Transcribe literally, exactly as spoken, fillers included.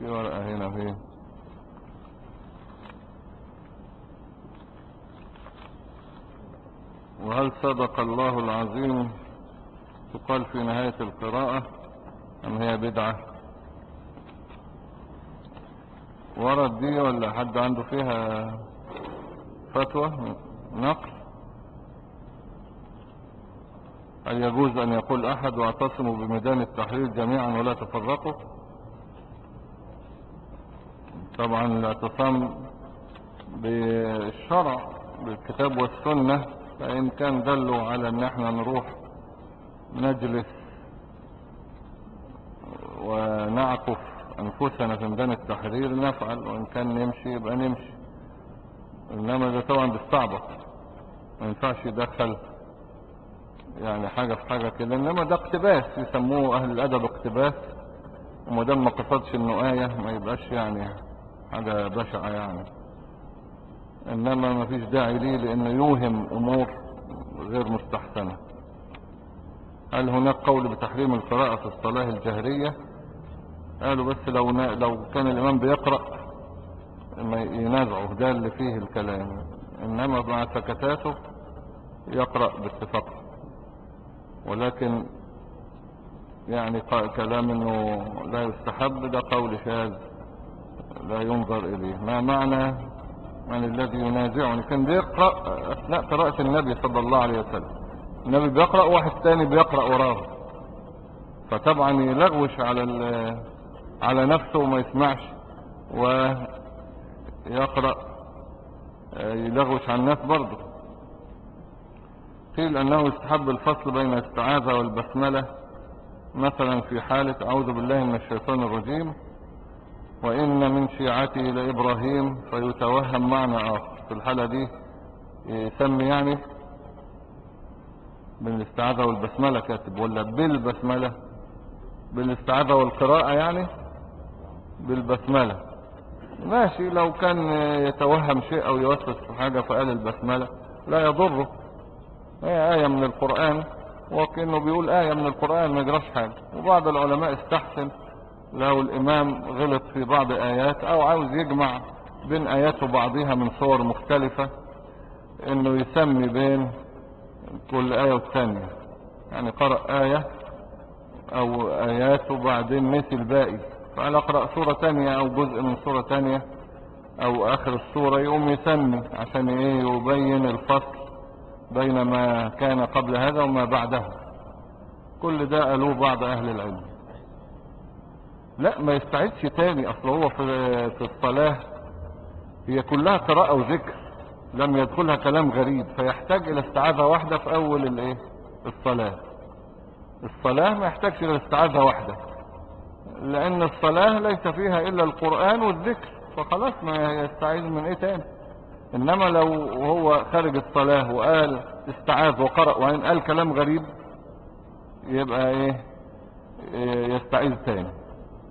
في ورقة هنا فين؟ وهل صدق الله العظيم تقال في نهاية القراءة أم هي بدعة؟ ورد دي ولا حد عنده فيها فتوى نقل؟ هل يجوز أن يقول أحد واعتصموا بميدان التحرير جميعا ولا تفرقوا؟ طبعا الاعتصام بالشرع بالكتاب والسنة، فإن كان دلوا على أن احنا نروح نجلس ونعكف أنفسنا في ميدان التحرير نفعل، وإن كان نمشي يبقى نمشي. إنما ده طبعا بالصعبة، ما ينفعش يدخل يعني حاجة في حاجة كده. إنما ده اقتباس، يسموه أهل الأدب اقتباس، ومدام ما قصدش إنه آية ما يبقاش يعني حاجة بشعة يعني. إنما ما فيش داعي ليه لأنه يوهم أمور غير مستحسنة. هل هناك قول بتحريم القراءة في الصلاة الجهرية؟ قالوا بس لو لو كان الإمام بيقرأ ما ينازعه، ده اللي فيه الكلام. إنما مع سكتاته يقرأ باتفاق. ولكن يعني كلام إنه لا يستحب ده قول شاذ لا ينظر إليه. ما معنى من الذي ينازعني؟ كان بيقرأ أثناء قراءة النبي صلى الله عليه وسلم، النبي بيقرأ واحد تاني بيقرأ وراه، فطبعا يلغوش على على نفسه وما يسمعش، ويقرأ يلغوش على الناس برضه. قيل أنه يستحب الفصل بين الاستعاذة والبسملة، مثلا في حالة أعوذ بالله من الشيطان الرجيم وإن من شيعته لإبراهيم، فيتوهم معنى آخر. في الحالة دي يسمي يعني بالاستعاذة والبسملة كاتب، ولا بالبسملة؟ بالاستعاذة والقراءة يعني بالبسملة ماشي. لو كان يتوهم شيء أو يوسوس في حاجة فقال البسملة لا يضره، هي آية من القرآن، وكأنه بيقول آية من القرآن ما يجراش حاجة. وبعض العلماء استحسن لو الإمام غلط في بعض آيات أو عاوز يجمع بين آيات وبعضها من صور مختلفة، إنه يسمي بين كل آية والثانية، يعني قرأ آية أو آيات وبعدين نسي الباقي، فقال أقرأ سورة تانية أو جزء من سورة تانية أو آخر السورة، يقوم يسمي عشان إيه؟ يبين الفصل بين ما كان قبل هذا وما بعده. كل ده قالوه بعض أهل العلم. لا ما يستعيدش تاني، أصل هو في في الصلاة هي كلها قراءة وذكر، لم يدخلها كلام غريب، فيحتاج إلى استعاذة واحدة في أول الإيه؟ الصلاة. الصلاة ما يحتاجش إلى استعاذة واحدة، لأن الصلاة ليس فيها إلا القرآن والذكر، فخلاص ما يستعيذ من إيه تاني. إنما لو هو خارج الصلاة وقال استعاذ وقرأ وإن قال كلام غريب يبقى إيه؟ إيه يستعيذ تاني.